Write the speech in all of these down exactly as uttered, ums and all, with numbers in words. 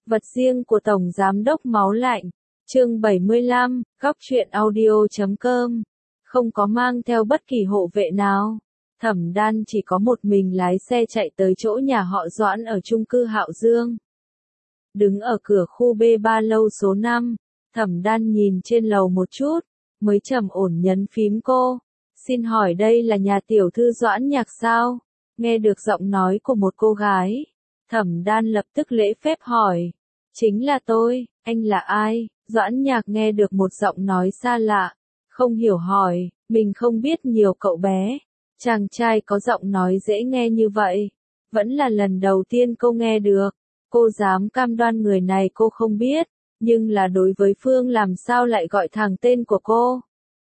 Vật riêng của Tổng Giám đốc Máu Lạnh, chương bảy mươi lăm, góc truyện audio chấm com, không có mang theo bất kỳ hộ vệ nào. Thẩm Đan chỉ có một mình lái xe chạy tới chỗ nhà họ Doãn ở chung cư Hạo Dương. Đứng ở cửa khu B ba lâu số năm, Thẩm Đan nhìn trên lầu một chút, mới trầm ổn nhấn phím cô. Xin hỏi đây là nhà tiểu thư Doãn Nhạc sao? Nghe được giọng nói của một cô gái, Thẩm Đan lập tức lễ phép hỏi. Chính là tôi, anh là ai? Doãn Nhạc nghe được một giọng nói xa lạ, không hiểu hỏi, mình không biết nhiều cậu bé. Chàng trai có giọng nói dễ nghe như vậy, vẫn là lần đầu tiên cô nghe được. Cô dám cam đoan người này cô không biết, nhưng là đối với Phương làm sao lại gọi thẳng tên của cô?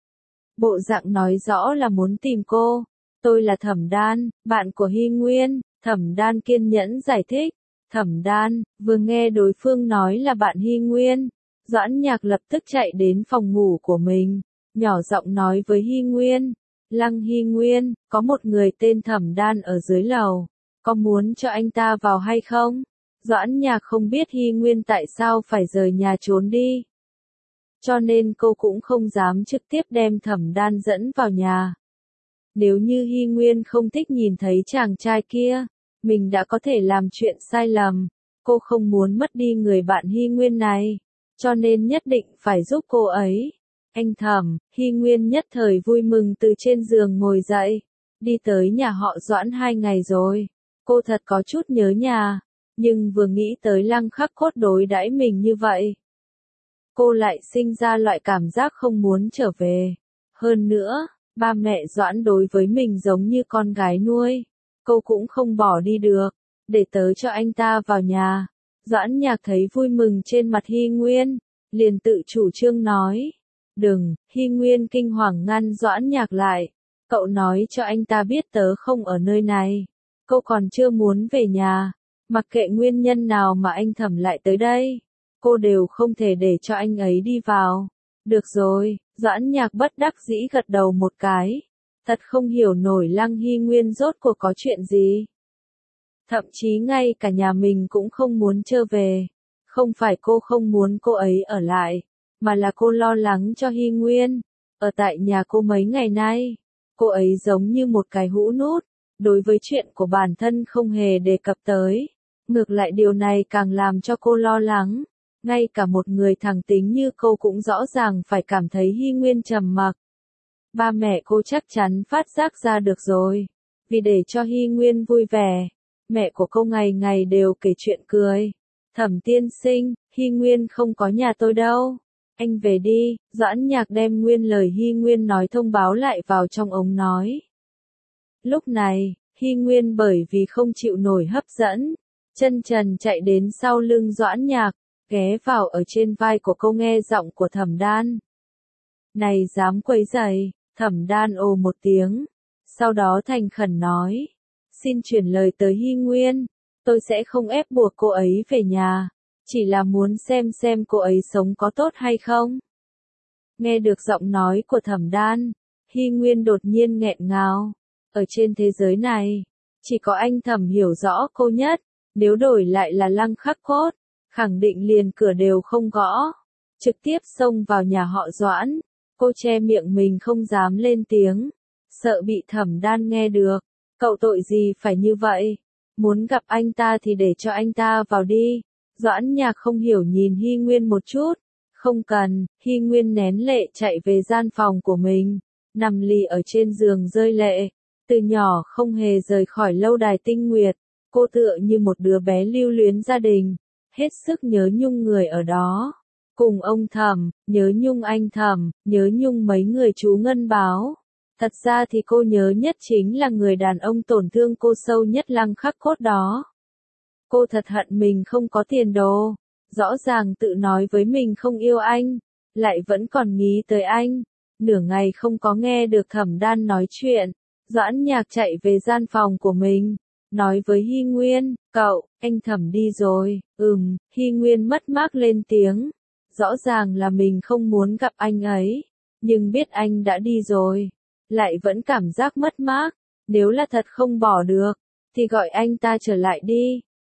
Bộ dạng nói rõ là muốn tìm cô. Tôi là Thẩm Đan, bạn của Hy Nguyên. Thẩm Đan kiên nhẫn giải thích. Thẩm Đan, vừa nghe đối phương nói là bạn Hy Nguyên, Doãn Nhạc lập tức chạy đến phòng ngủ của mình, nhỏ giọng nói với Hy Nguyên. Lăng Hy Nguyên, có một người tên Thẩm Đan ở dưới lầu, có muốn cho anh ta vào hay không? Doãn Nhạc không biết Hy Nguyên tại sao phải rời nhà trốn đi, cho nên cô cũng không dám trực tiếp đem Thẩm Đan dẫn vào nhà. Nếu như Hy Nguyên không thích nhìn thấy chàng trai kia, mình đã có thể làm chuyện sai lầm. Cô không muốn mất đi người bạn Hy Nguyên này, cho nên nhất định phải giúp cô ấy. Anh Thẩm, Hy Nguyên nhất thời vui mừng từ trên giường ngồi dậy, đi tới nhà họ Doãn hai ngày rồi. Cô thật có chút nhớ nhà, nhưng vừa nghĩ tới Lăng Khắc Cốt đối đãi mình như vậy, cô lại sinh ra loại cảm giác không muốn trở về. Hơn nữa, ba mẹ Doãn đối với mình giống như con gái nuôi, cô cũng không bỏ đi được, để tớ cho anh ta vào nhà. Doãn Nhạc thấy vui mừng trên mặt Hy Nguyên, liền tự chủ trương nói. Đừng, Hy Nguyên kinh hoàng ngăn Doãn Nhạc lại. Cậu nói cho anh ta biết tớ không ở nơi này. Cô còn chưa muốn về nhà. Mặc kệ nguyên nhân nào mà anh Thẩm lại tới đây, cô đều không thể để cho anh ấy đi vào. Được rồi, Doãn Nhạc bất đắc dĩ gật đầu một cái. Thật không hiểu nổi Lăng Hy Nguyên rốt cuộc có chuyện gì. Thậm chí ngay cả nhà mình cũng không muốn trở về. Không phải cô không muốn cô ấy ở lại, mà là cô lo lắng cho Hy Nguyên. Ở tại nhà cô mấy ngày nay, cô ấy giống như một cái hũ nút, đối với chuyện của bản thân không hề đề cập tới. Ngược lại điều này càng làm cho cô lo lắng. Ngay cả một người thẳng tính như cô cũng rõ ràng phải cảm thấy Hy Nguyên trầm mặc. Ba mẹ cô chắc chắn phát giác ra được rồi. Vì để cho Hy Nguyên vui vẻ, mẹ của cô ngày ngày đều kể chuyện cười. Thẩm tiên sinh, Hy Nguyên không có nhà tôi đâu. Anh về đi. Doãn Nhạc đem nguyên lời Hy Nguyên nói thông báo lại vào trong ống nói. Lúc này, Hy Nguyên bởi vì không chịu nổi hấp dẫn, chân trần chạy đến sau lưng Doãn Nhạc, ghé vào ở trên vai của cô nghe giọng của Thẩm Đan. Này dám quấy rầy? Thẩm Đan ồ một tiếng, sau đó thành khẩn nói. Xin chuyển lời tới Hy Nguyên, tôi sẽ không ép buộc cô ấy về nhà, chỉ là muốn xem xem cô ấy sống có tốt hay không. Nghe được giọng nói của Thẩm Đan, Hy Nguyên đột nhiên nghẹn ngào. Ở trên thế giới này, chỉ có anh Thẩm hiểu rõ cô nhất, nếu đổi lại là Lăng Khắc Cốt, khẳng định liền cửa đều không gõ, trực tiếp xông vào nhà họ Doãn. Cô che miệng mình không dám lên tiếng, sợ bị Thẩm Đan nghe được. Cậu tội gì phải như vậy? Muốn gặp anh ta thì để cho anh ta vào đi. Doãn Nhạc không hiểu nhìn Hy Nguyên một chút. Không cần. Hy Nguyên nén lệ chạy về gian phòng của mình, nằm lì ở trên giường rơi lệ. Từ nhỏ không hề rời khỏi lâu đài Tinh Nguyệt, cô tựa như một đứa bé lưu luyến gia đình, hết sức nhớ nhung người ở đó. Cùng ông Thẩm, nhớ nhung anh Thẩm, nhớ nhung mấy người chú Ngân Báo. Thật ra thì cô nhớ nhất chính là người đàn ông tổn thương cô sâu nhất Lăng Khắc Cốt đó. Cô thật hận mình không có tiền đồ, rõ ràng tự nói với mình không yêu anh, lại vẫn còn nghĩ tới anh. Nửa ngày không có nghe được Thẩm Đan nói chuyện, Doãn Nhạc chạy về gian phòng của mình, nói với Hy Nguyên, cậu, anh Thẩm đi rồi. Ừm, Hy Nguyên mất mát lên tiếng. Rõ ràng là mình không muốn gặp anh ấy, nhưng biết anh đã đi rồi, lại vẫn cảm giác mất mát. Nếu là thật không bỏ được, thì gọi anh ta trở lại đi.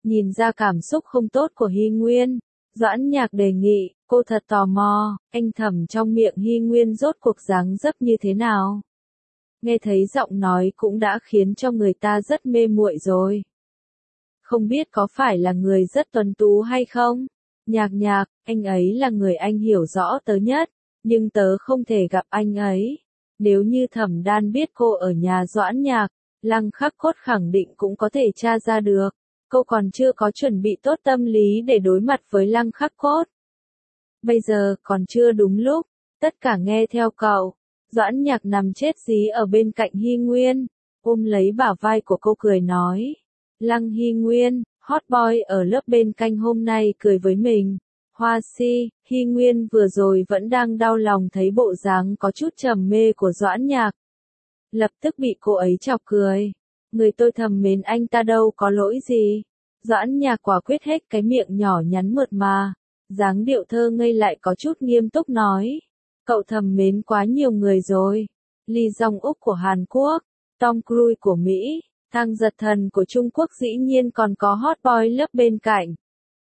Nhìn ra cảm xúc không tốt của Hy Nguyên, Doãn Nhạc đề nghị, cô thật tò mò, anh thầm trong miệng Hy Nguyên rốt cuộc dáng dấp như thế nào. Nghe thấy giọng nói cũng đã khiến cho người ta rất mê muội rồi. Không biết có phải là người rất tuấn tú hay không? Nhạc Nhạc, anh ấy là người anh hiểu rõ tớ nhất, nhưng tớ không thể gặp anh ấy. Nếu như Thẩm Đan biết cô ở nhà Doãn Nhạc, Lăng Khắc Cốt khẳng định cũng có thể tra ra được. Cô còn chưa có chuẩn bị tốt tâm lý để đối mặt với Lăng Khắc Cốt. Bây giờ còn chưa đúng lúc, tất cả nghe theo cậu. Doãn Nhạc nằm chết dí ở bên cạnh Hy Nguyên, ôm lấy bả vai của cô cười nói. Lăng Hy Nguyên, hot boy ở lớp bên cạnh hôm nay cười với mình. Hoa si, Hy Nguyên vừa rồi vẫn đang đau lòng thấy bộ dáng có chút trầm mê của Doãn Nhạc. Lập tức bị cô ấy chọc cười. Người tôi thầm mến anh ta đâu có lỗi gì. Doãn Nhạc quả quyết hết cái miệng nhỏ nhắn mượt mà. Dáng điệu thơ ngây lại có chút nghiêm túc nói. Cậu thầm mến quá nhiều người rồi. Lee Jong Uk của Hàn Quốc, Tom Cruise của Mỹ, Thang Giật Thần của Trung Quốc dĩ nhiên còn có hot boy lớp bên cạnh.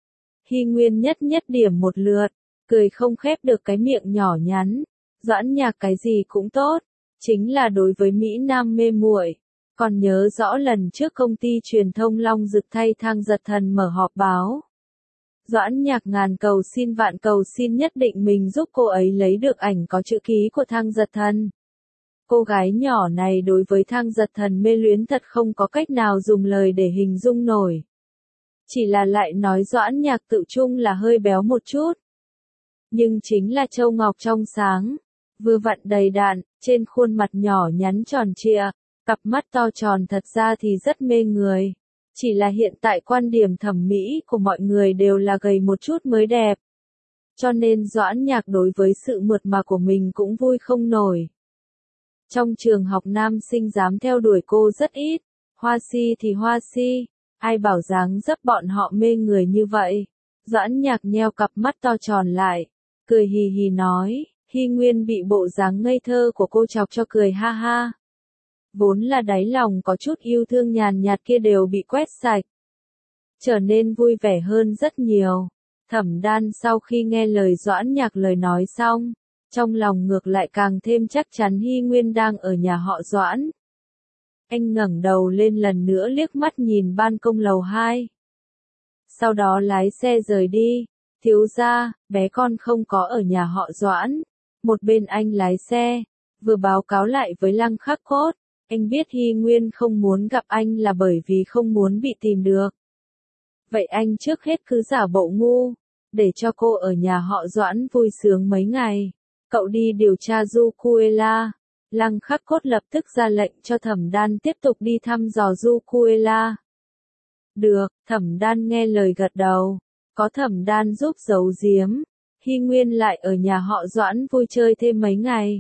Hy Nguyên nhất nhất điểm một lượt, cười không khép được cái miệng nhỏ nhắn. Doãn Nhạc cái gì cũng tốt, chính là đối với Mỹ Nam mê muội. Còn nhớ rõ lần trước công ty truyền thông Long Dực thay Thang Giật Thần mở họp báo. Doãn Nhạc ngàn cầu xin vạn cầu xin nhất định mình giúp cô ấy lấy được ảnh có chữ ký của Thang Giật Thần. Cô gái nhỏ này đối với Thang Giật Thần mê luyến thật không có cách nào dùng lời để hình dung nổi. Chỉ là lại nói Doãn Nhạc tự chung là hơi béo một chút. Nhưng chính là châu ngọc trong sáng, vừa vặn đầy đặn, trên khuôn mặt nhỏ nhắn tròn trịa, cặp mắt to tròn thật ra thì rất mê người. Chỉ là hiện tại quan điểm thẩm mỹ của mọi người đều là gầy một chút mới đẹp. Cho nên Doãn Nhạc đối với sự mượt mà của mình cũng vui không nổi. Trong trường học nam sinh dám theo đuổi cô rất ít, hoa si thì hoa si, ai bảo dáng dấp bọn họ mê người như vậy. Doãn Nhạc nheo cặp mắt to tròn lại, cười hì hì nói, Hy Nguyên bị bộ dáng ngây thơ của cô chọc cho cười ha ha. Vốn là đáy lòng có chút yêu thương nhàn nhạt kia đều bị quét sạch. Trở nên vui vẻ hơn rất nhiều. Thẩm Đan sau khi nghe lời Doãn Nhạc lời nói xong, trong lòng ngược lại càng thêm chắc chắn Hy Nguyên đang ở nhà họ Doãn. Anh ngẩng đầu lên lần nữa liếc mắt nhìn ban công lầu hai. Sau đó lái xe rời đi. Thiếu gia, bé con không có ở nhà họ Doãn. Một bên anh lái xe, vừa báo cáo lại với Lăng Khắc Cốt. Anh biết Hy Nguyên không muốn gặp anh là bởi vì không muốn bị tìm được. Vậy anh trước hết cứ giả bộ ngu, để cho cô ở nhà họ Doãn vui sướng mấy ngày. Cậu đi điều tra Du Kuela. Lăng Khắc Cốt lập tức ra lệnh cho Thẩm Đan tiếp tục đi thăm dò Du Kuela. Được, Thẩm Đan nghe lời gật đầu. Có Thẩm Đan giúp giấu giếm, Hy Nguyên lại ở nhà họ Doãn vui chơi thêm mấy ngày.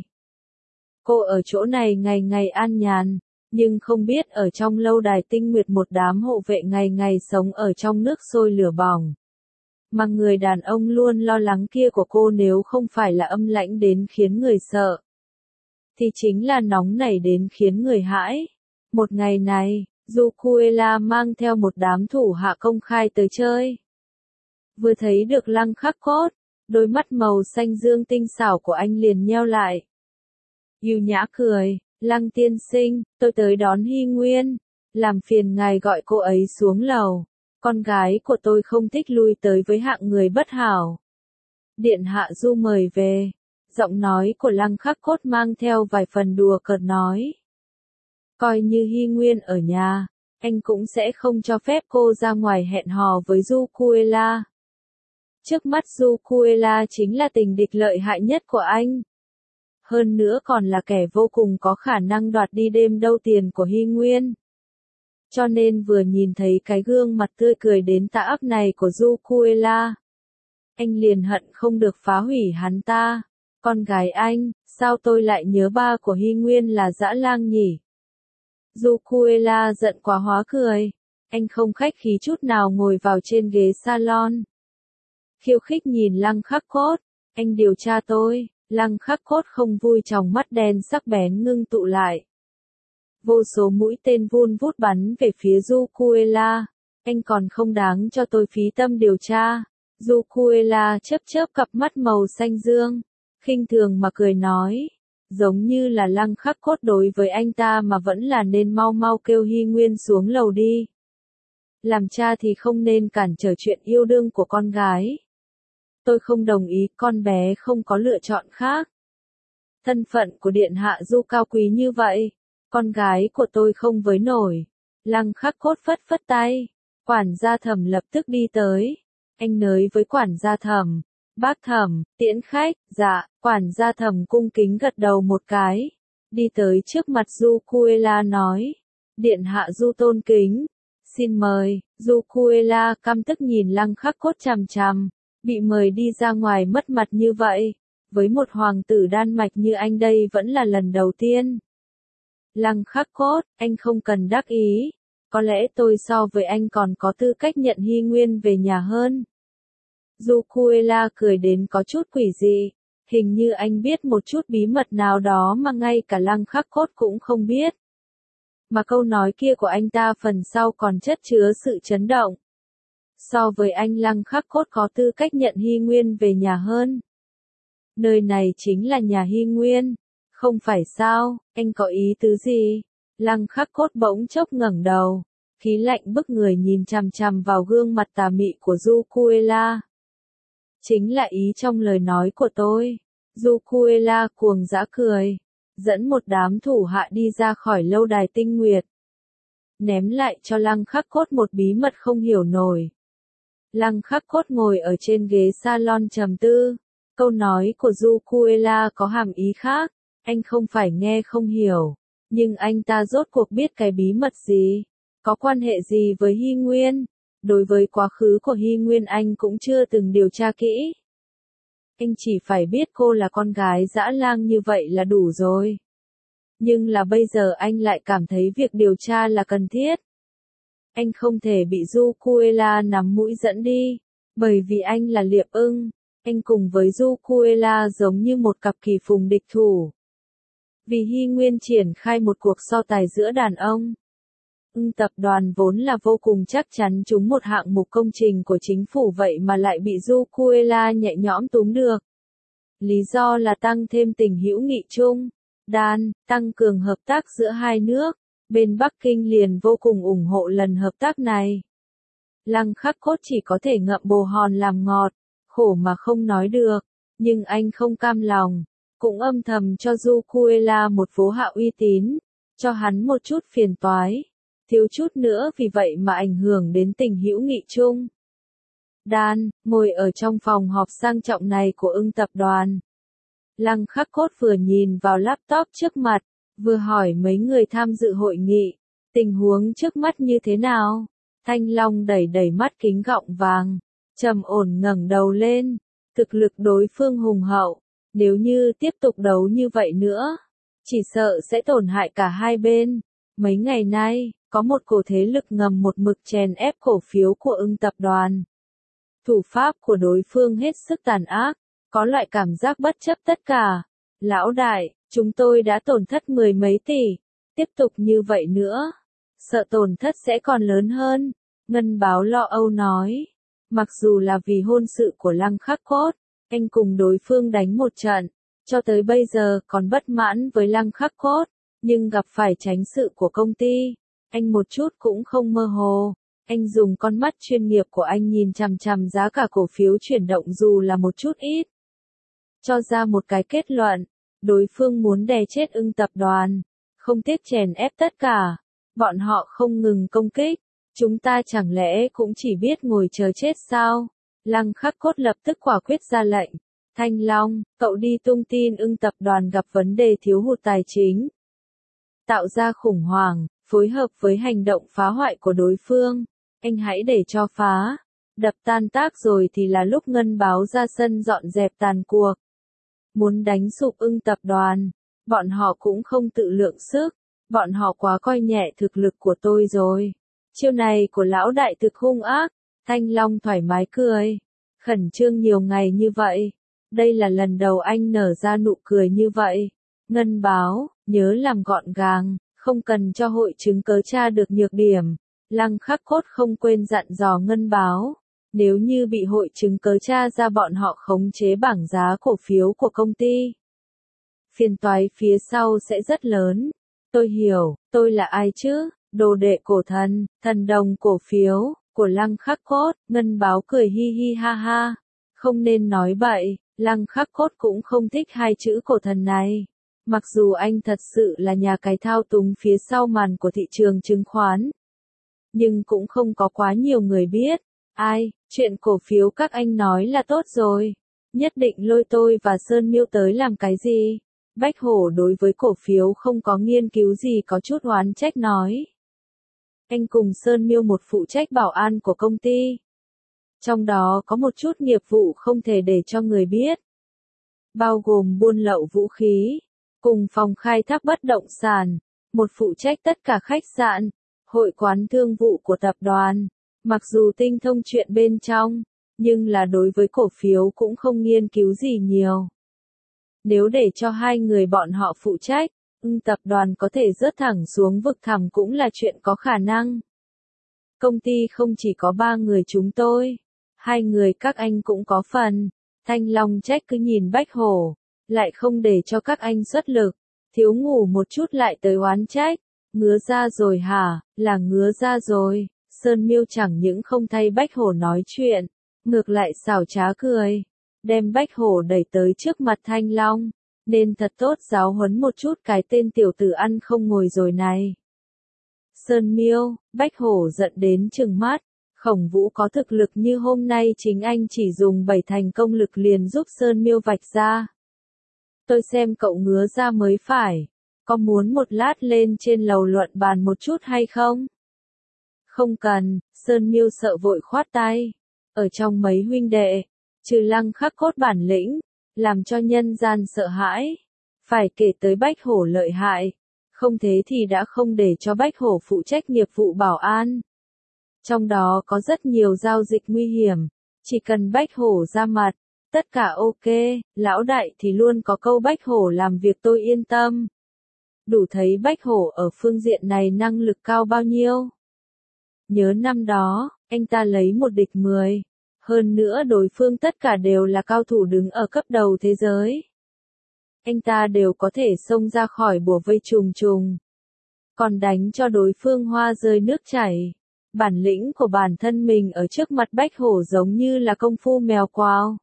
Cô ở chỗ này ngày ngày an nhàn, nhưng không biết ở trong lâu đài tinh nguyệt một đám hộ vệ ngày ngày sống ở trong nước sôi lửa bỏng. Mà người đàn ông luôn lo lắng kia của cô nếu không phải là âm lãnh đến khiến người sợ, thì chính là nóng nảy đến khiến người hãi. Một ngày này, Du Kuela mang theo một đám thủ hạ công khai tới chơi. Vừa thấy được Lăng Khắc Cốt, đôi mắt màu xanh dương tinh xảo của anh liền nheo lại. Yêu nhã cười, Lăng tiên sinh, tôi tới đón Hy Nguyên, làm phiền ngài gọi cô ấy xuống lầu, con gái của tôi không thích lui tới với hạng người bất hảo. Điện hạ Du mời về, giọng nói của Lăng Khắc Cốt mang theo vài phần đùa cợt nói. Coi như Hy Nguyên ở nhà, anh cũng sẽ không cho phép cô ra ngoài hẹn hò với Du Kuela. Trước mắt Du Kuela chính là tình địch lợi hại nhất của anh. Hơn nữa còn là kẻ vô cùng có khả năng đoạt đi đêm đâu tiền của Hy Nguyên. Cho nên vừa nhìn thấy cái gương mặt tươi cười đến tà ác này của Du Kuela, anh liền hận không được phá hủy hắn ta. Con gái anh, sao tôi lại nhớ ba của Hy Nguyên là Dã Lang nhỉ? Du Kuela giận quá hóa cười. Anh không khách khí chút nào ngồi vào trên ghế salon. Khiêu khích nhìn Lăng Khắc Cốt. Anh điều tra tôi. Lăng Khắc Cốt không vui, trong mắt đen sắc bén ngưng tụ lại. Vô số mũi tên vun vút bắn về phía Du Kuela. anh còn không đáng cho tôi phí tâm điều tra. Zucuela chớp chớp cặp mắt màu xanh dương, khinh thường mà cười nói, giống như là Lăng Khắc Cốt đối với anh ta mà vẫn là nên mau mau kêu Hy Nguyên xuống lầu đi. Làm cha thì không nên cản trở chuyện yêu đương của con gái. Tôi không đồng ý, con bé không có lựa chọn khác. Thân phận của điện hạ Du cao quý như vậy, con gái của tôi không với nổi. Lăng Khắc Cốt phất phất tay, quản gia Thẩm lập tức đi tới. Anh nới với quản gia Thẩm, bác Thẩm, tiễn khách. Dạ, quản gia Thẩm cung kính gật đầu một cái, đi tới trước mặt Zucuela nói, điện hạ Du tôn kính, xin mời. Zucuela căm tức nhìn Lăng Khắc Cốt chằm chằm, bị mời đi ra ngoài mất mặt như vậy, với một hoàng tử Đan Mạch như anh đây vẫn là lần đầu tiên. Lăng Khắc Cốt, anh không cần đắc ý, có lẽ tôi so với anh còn có tư cách nhận Hy Nguyên về nhà hơn. Zucuela cười đến có chút quỷ dị, hình như anh biết một chút bí mật nào đó mà ngay cả Lăng Khắc Cốt cũng không biết. Mà câu nói kia của anh ta phần sau còn chất chứa sự chấn động. So với anh Lăng Khắc Cốt có tư cách nhận Hy Nguyên về nhà hơn. Nơi này chính là nhà Hy Nguyên, không phải sao, anh có ý tứ gì? Lăng Khắc Cốt bỗng chốc ngẩng đầu, khí lạnh bức người nhìn chằm chằm vào gương mặt tà mị của Zucuela. Chính là ý trong lời nói của tôi. Zucuela cuồng dã cười, dẫn một đám thủ hạ đi ra khỏi lâu đài Tinh Nguyệt. Ném lại cho Lăng Khắc Cốt một bí mật không hiểu nổi. Lăng Khắc Cốt ngồi ở trên ghế salon trầm tư, câu nói của Zucuela có hàm ý khác, anh không phải nghe không hiểu, nhưng anh ta rốt cuộc biết cái bí mật gì, có quan hệ gì với Hy Nguyên, đối với quá khứ của Hy Nguyên anh cũng chưa từng điều tra kỹ. Anh chỉ phải biết cô là con gái dã lang như vậy là đủ rồi. Nhưng là bây giờ anh lại cảm thấy việc điều tra là cần thiết. Anh không thể bị Zucuela nắm mũi dẫn đi, bởi vì anh là Liệp Ưng, anh cùng với Zucuela giống như một cặp kỳ phùng địch thủ. Vì Hy Nguyên triển khai một cuộc so tài giữa đàn ông. Ưng tập đoàn vốn là vô cùng chắc chắn trúng một hạng mục công trình của chính phủ vậy mà lại bị Zucuela nhẹ nhõm túm được. Lý do là tăng thêm tình hữu nghị chung, đan, tăng cường hợp tác giữa hai nước, bên Bắc Kinh liền vô cùng ủng hộ lần hợp tác này. Lăng Khắc Cốt chỉ có thể ngậm bồ hòn làm ngọt, khổ mà không nói được, nhưng anh không cam lòng, cũng âm thầm cho Zucuela một vố hạ uy tín, cho hắn một chút phiền toái. Thiếu chút nữa vì vậy mà ảnh hưởng đến tình hữu nghị chung. Đan, ngồi ở trong phòng họp sang trọng này của Ưng tập đoàn. Lăng Khắc Cốt vừa nhìn vào laptop trước mặt, vừa hỏi mấy người tham dự hội nghị, tình huống trước mắt như thế nào? Thanh Long đẩy đẩy mắt kính gọng vàng, trầm ổn ngẩng đầu lên, thực lực đối phương hùng hậu, nếu như tiếp tục đấu như vậy nữa, chỉ sợ sẽ tổn hại cả hai bên. Mấy ngày nay, có một cổ thế lực ngầm một mực chèn ép cổ phiếu của Ưng tập đoàn. Thủ pháp của đối phương hết sức tàn ác, có loại cảm giác bất chấp tất cả. Lão đại, chúng tôi đã tổn thất mười mấy tỷ, tiếp tục như vậy nữa, sợ tổn thất sẽ còn lớn hơn. Ngân Báo lo âu nói, mặc dù là vì hôn sự của Lăng Khắc Cốt, anh cùng đối phương đánh một trận, cho tới bây giờ còn bất mãn với Lăng Khắc Cốt, nhưng gặp phải chánh sự của công ty, anh một chút cũng không mơ hồ. Anh dùng con mắt chuyên nghiệp của anh nhìn chằm chằm giá cả cổ phiếu chuyển động dù là một chút ít. Cho ra một cái kết luận, đối phương muốn đè chết Ưng tập đoàn, không tiếc chèn ép tất cả. Bọn họ không ngừng công kích, chúng ta chẳng lẽ cũng chỉ biết ngồi chờ chết sao? Lăng Khắc Cốt lập tức quả quyết ra lệnh. Thanh Long, cậu đi tung tin Ưng tập đoàn gặp vấn đề thiếu hụt tài chính, tạo ra khủng hoảng, phối hợp với hành động phá hoại của đối phương. Anh hãy để cho phá, đập tan tác rồi thì là lúc Ngân Báo ra sân dọn dẹp tàn cuộc. Muốn đánh sụp Ưng tập đoàn, bọn họ cũng không tự lượng sức, bọn họ quá coi nhẹ thực lực của tôi rồi. Chiêu này của lão đại thực hung ác. Thanh Long thoải mái cười, khẩn trương nhiều ngày như vậy, đây là lần đầu anh nở ra nụ cười như vậy. Ngân Báo, nhớ làm gọn gàng, không cần cho hội chứng cớ tra được nhược điểm. Lăng Khắc Cốt không quên dặn dò Ngân Báo, nếu như bị hội chứng cớ tra ra bọn họ khống chế bảng giá cổ phiếu của công ty, phiền toái phía sau sẽ rất lớn. Tôi hiểu, tôi là ai chứ? Đồ đệ cổ thần, thần đồng cổ phiếu, của Lăng Khắc Cốt. Ngân Báo cười hi hi ha ha. Không nên nói bậy, Lăng Khắc Cốt cũng không thích hai chữ cổ thần này. Mặc dù anh thật sự là nhà cái thao túng phía sau màn của thị trường chứng khoán, nhưng cũng không có quá nhiều người biết. Ai, chuyện cổ phiếu các anh nói là tốt rồi. Nhất định lôi tôi và Sơn Miêu tới làm cái gì? Bách Hổ đối với cổ phiếu không có nghiên cứu gì có chút oán trách nói. Anh cùng Sơn Miêu một phụ trách bảo an của công ty. Trong đó có một chút nghiệp vụ không thể để cho người biết. Bao gồm buôn lậu vũ khí, cùng phòng khai thác bất động sản, một phụ trách tất cả khách sạn, hội quán thương vụ của tập đoàn. Mặc dù tinh thông chuyện bên trong, nhưng là đối với cổ phiếu cũng không nghiên cứu gì nhiều. Nếu để cho hai người bọn họ phụ trách, ưng tập đoàn có thể rớt thẳng xuống vực thẳm cũng là chuyện có khả năng. Công ty không chỉ có ba người chúng tôi, hai người các anh cũng có phần. Thanh Long trách cứ nhìn Bách Hổ, lại không để cho các anh xuất lực, thiếu ngủ một chút lại tới oán trách. Ngứa ra rồi hả? Là ngứa ra rồi. Sơn Miêu chẳng những không thay Bách Hổ nói chuyện, ngược lại xảo trá cười, đem Bách Hổ đẩy tới trước mặt Thanh Long, nên thật tốt giáo huấn một chút cái tên tiểu tử ăn không ngồi rồi này. Sơn Miêu, Bách Hổ giận đến trừng mắt, Khổng Vũ có thực lực như hôm nay chính anh chỉ dùng bảy thành công lực liền giúp Sơn Miêu vạch ra. Tôi xem cậu ngứa ra mới phải, có muốn một lát lên trên lầu luận bàn một chút hay không? Không cần, Sơn Miêu sợ vội khoát tay. Ở trong mấy huynh đệ, trừ Lăng Khắc Cốt bản lĩnh, làm cho nhân gian sợ hãi. Phải kể tới Bách Hổ lợi hại, không thế thì đã không để cho Bách Hổ phụ trách nghiệp vụ bảo an. Trong đó có rất nhiều giao dịch nguy hiểm, chỉ cần Bách Hổ ra mặt, tất cả ok, lão đại thì luôn có câu Bách Hổ làm việc tôi yên tâm. Đủ thấy Bách Hổ ở phương diện này năng lực cao bao nhiêu. Nhớ năm đó, anh ta lấy một địch mười, hơn nữa đối phương tất cả đều là cao thủ đứng ở cấp đầu thế giới. Anh ta đều có thể xông ra khỏi bùa vây trùng trùng, còn đánh cho đối phương hoa rơi nước chảy. Bản lĩnh của bản thân mình ở trước mặt Bách Hổ giống như là công phu mèo quào.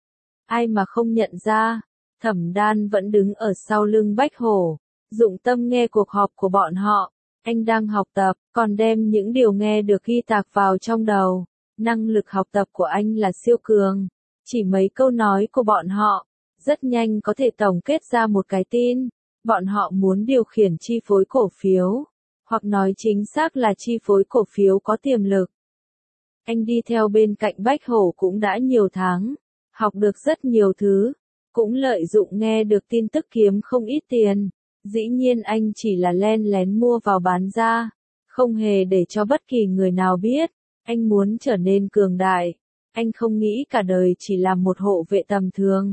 Ai mà không nhận ra, Thẩm Đan vẫn đứng ở sau lưng Bách Hổ, dụng tâm nghe cuộc họp của bọn họ. Anh đang học tập, còn đem những điều nghe được ghi tạc vào trong đầu. Năng lực học tập của anh là siêu cường. Chỉ mấy câu nói của bọn họ, rất nhanh có thể tổng kết ra một cái tin. Bọn họ muốn điều khiển chi phối cổ phiếu, hoặc nói chính xác là chi phối cổ phiếu có tiềm lực. Anh đi theo bên cạnh Bách Hổ cũng đã nhiều tháng, học được rất nhiều thứ, cũng lợi dụng nghe được tin tức kiếm không ít tiền. Dĩ nhiên anh chỉ là len lén mua vào bán ra, không hề để cho bất kỳ người nào biết. Anh muốn trở nên cường đại, anh không nghĩ cả đời chỉ làm một hộ vệ tầm thường.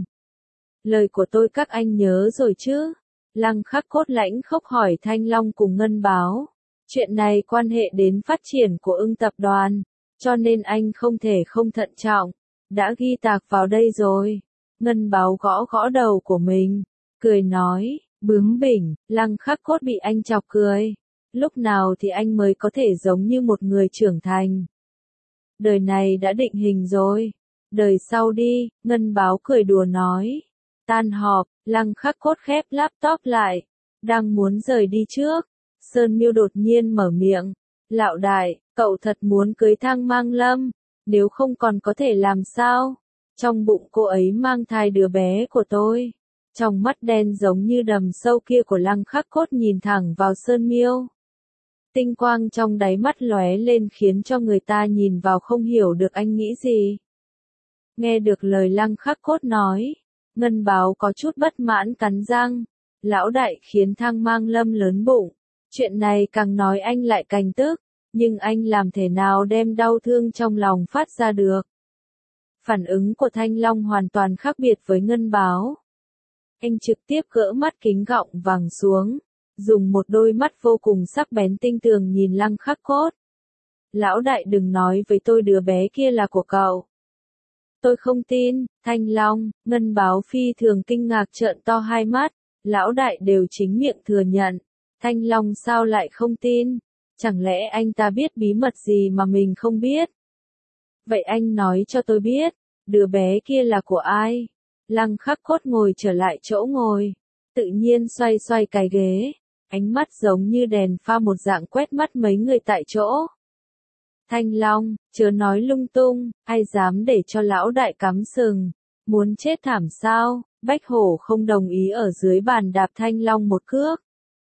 Lời của tôi các anh nhớ rồi chứ? Lăng Khắc Cốt lãnh khốc hỏi Thanh Long cùng Ngân Báo. Chuyện này quan hệ đến phát triển của ưng tập đoàn, cho nên anh không thể không thận trọng. Đã ghi tạc vào đây rồi. Ngân Báo gõ gõ đầu của mình, cười nói. Bướng bỉnh, Lăng Khắc Cốt bị anh chọc cười. Lúc nào thì anh mới có thể giống như một người trưởng thành? Đời này đã định hình rồi. Đời sau đi, Ngân Báo cười đùa nói. Tan họp, Lăng Khắc Cốt khép laptop lại, đang muốn rời đi trước. Sơn Miêu đột nhiên mở miệng. Lão đại, cậu thật muốn cưới Thang Mang Lâm, nếu không còn có thể làm sao? Trong bụng cô ấy mang thai đứa bé của tôi. Trong mắt đen giống như đầm sâu kia của Lăng Khắc Cốt nhìn thẳng vào Sơn Miêu. Tinh quang trong đáy mắt lóe lên khiến cho người ta nhìn vào không hiểu được anh nghĩ gì. Nghe được lời Lăng Khắc Cốt nói, Ngân Báo có chút bất mãn cắn răng. Lão đại khiến Thang Mang Lâm lớn bụng. Chuyện này càng nói anh lại càng tức, nhưng anh làm thế nào đem đau thương trong lòng phát ra được. Phản ứng của Thanh Long hoàn toàn khác biệt với Ngân Báo. Anh trực tiếp gỡ mắt kính gọng vàng xuống, dùng một đôi mắt vô cùng sắc bén tinh tường nhìn Lăng Khắc Cốt. Lão đại đừng nói với tôi đứa bé kia là của cậu. Tôi không tin. Thanh Long, Ngân Báo phi thường kinh ngạc trợn to hai mắt. Lão đại đều chính miệng thừa nhận. Thanh Long sao lại không tin? Chẳng lẽ anh ta biết bí mật gì mà mình không biết? Vậy anh nói cho tôi biết, đứa bé kia là của ai? Lăng Khắc Cốt ngồi trở lại chỗ ngồi, tự nhiên xoay xoay cái ghế, ánh mắt giống như đèn pha một dạng quét mắt mấy người tại chỗ. Thanh Long, chớ nói lung tung, ai dám để cho lão đại cắm sừng, muốn chết thảm sao? Bách Hổ không đồng ý ở dưới bàn đạp Thanh Long một cước.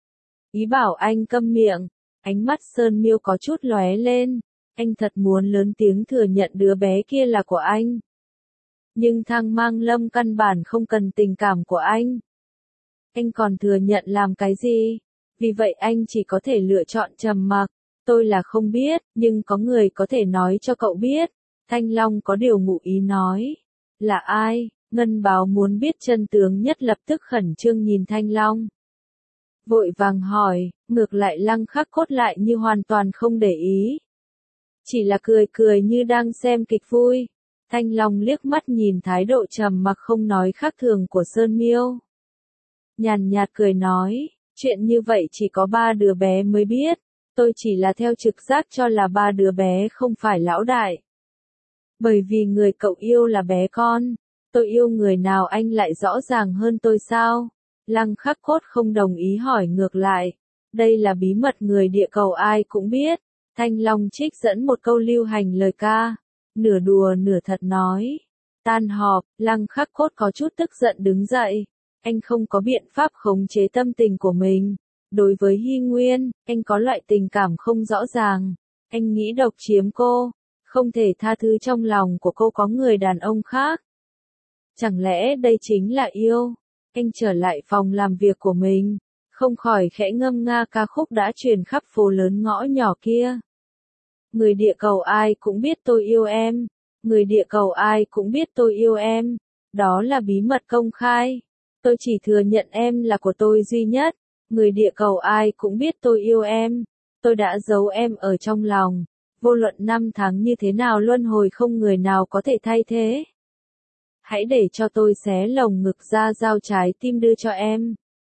Ý bảo anh câm miệng, ánh mắt Sơn Miêu có chút lóe lên, anh thật muốn lớn tiếng thừa nhận đứa bé kia là của anh. Nhưng Thang Mang Lâm căn bản không cần tình cảm của anh. Anh còn thừa nhận làm cái gì? Vì vậy anh chỉ có thể lựa chọn trầm mặc. Tôi là không biết, nhưng có người có thể nói cho cậu biết. Thanh Long có điều ngụ ý nói. Là ai? Ngân Báo muốn biết chân tướng nhất lập tức khẩn trương nhìn Thanh Long. Vội vàng hỏi, ngược lại Lăng Khắc Cốt lại như hoàn toàn không để ý. Chỉ là cười cười như đang xem kịch vui. Thanh Long liếc mắt nhìn thái độ trầm mặc không nói khác thường của Sơn Miêu. Nhàn nhạt cười nói, chuyện như vậy chỉ có ba đứa bé mới biết, tôi chỉ là theo trực giác cho là ba đứa bé không phải lão đại. Bởi vì người cậu yêu là bé con, tôi yêu người nào anh lại rõ ràng hơn tôi sao? Lăng Khắc Cốt không đồng ý hỏi ngược lại, đây là bí mật người địa cầu ai cũng biết. Thanh Long trích dẫn một câu lưu hành lời ca, nửa đùa nửa thật nói. Tan họp, Lăng Khắc Cốt có chút tức giận đứng dậy. Anh không có biện pháp khống chế tâm tình của mình. Đối với Hy Nguyên, anh có loại tình cảm không rõ ràng. Anh nghĩ độc chiếm cô, không thể tha thứ trong lòng của cô có người đàn ông khác. Chẳng lẽ đây chính là yêu? Anh trở lại phòng làm việc của mình, không khỏi khẽ ngâm nga ca khúc đã truyền khắp phố lớn ngõ nhỏ kia. Người địa cầu ai cũng biết tôi yêu em. Người địa cầu ai cũng biết tôi yêu em. Đó là bí mật công khai. Tôi chỉ thừa nhận em là của tôi duy nhất. Người địa cầu ai cũng biết tôi yêu em. Tôi đã giấu em ở trong lòng. Vô luận năm tháng như thế nào luân hồi không người nào có thể thay thế. Hãy để cho tôi xé lồng ngực ra giao trái tim đưa cho em.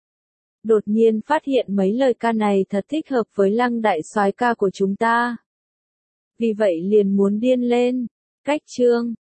Đột nhiên phát hiện mấy lời ca này thật thích hợp với Lăng đại soái ca của chúng ta. Vì vậy liền muốn điên lên. Cách chương